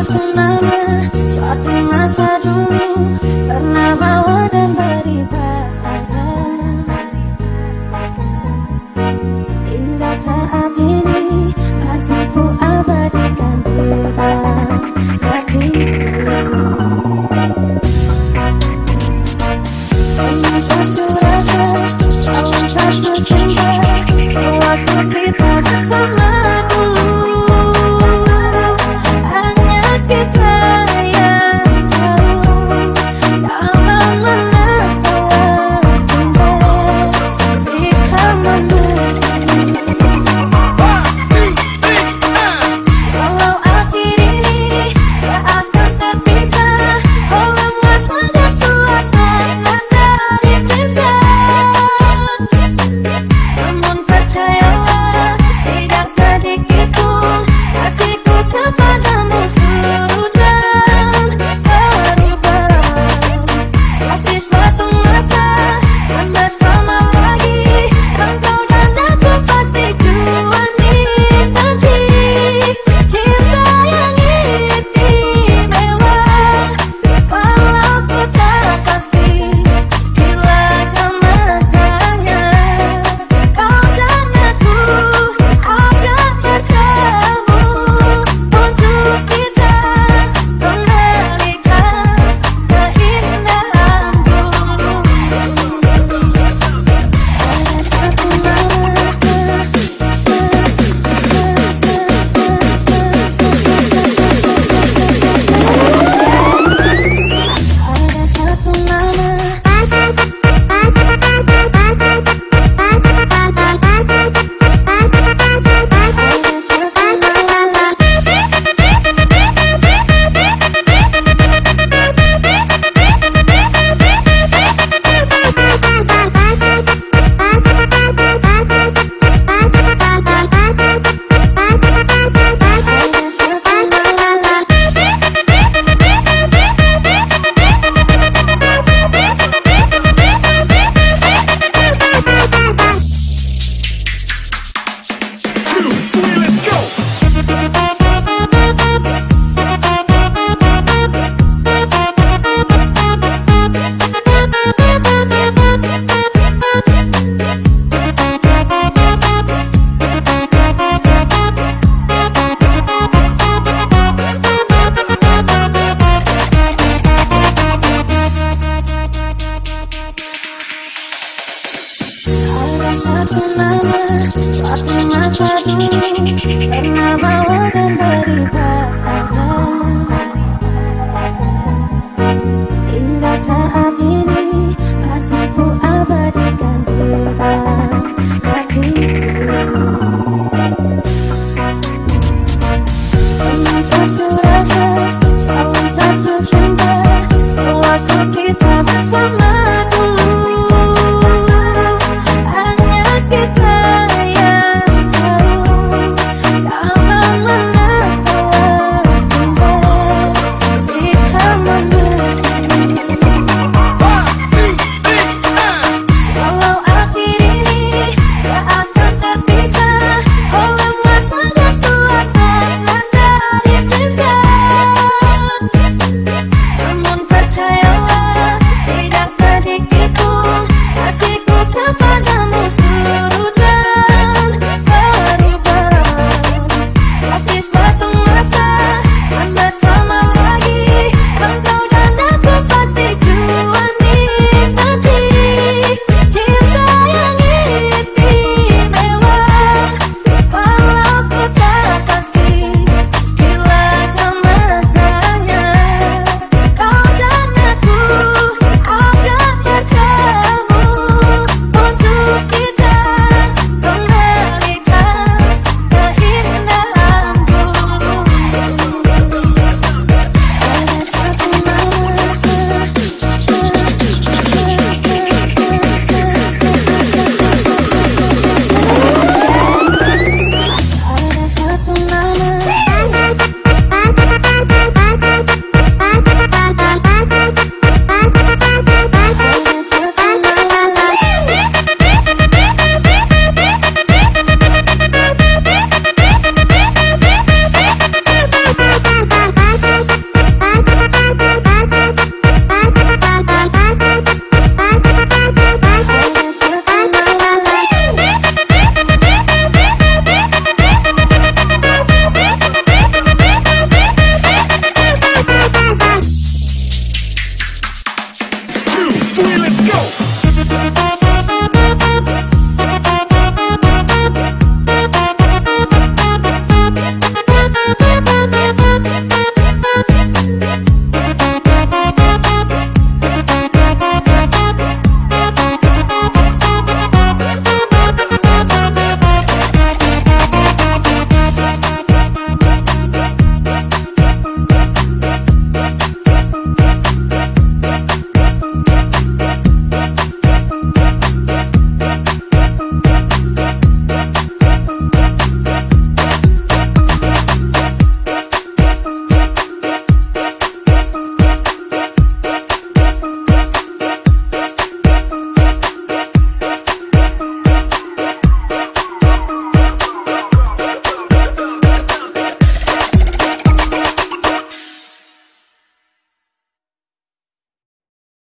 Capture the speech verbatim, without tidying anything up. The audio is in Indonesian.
satu nama, suatu masa dulu pernah bawa dan beribadah. Hingga saat ini masih ku abadikan di dalam hatiku. Cuma satu rasa, dalam satu cinta, sewaktu kita bersama dulu. Hanya kita yang tahu dalam menata cinta jika memberi. Walau akhir ini tak akan terpisah oleh masa dan suasana dari kita. Namun percayalah, tidak sedikit pun hatiku kepadamu sudah berubah. Pasti suatu masa dan bersama lagi, engkau dan aku pasti jua nanti. Cinta yang istimewa, walau ku tak pasti bila kan masanya kau dan aku akan bertemu untuk kita kembalikan keindahan dulu. Ada satu nama, ada satu nama. Ada satu nama, suatu masa dulu pernah bawa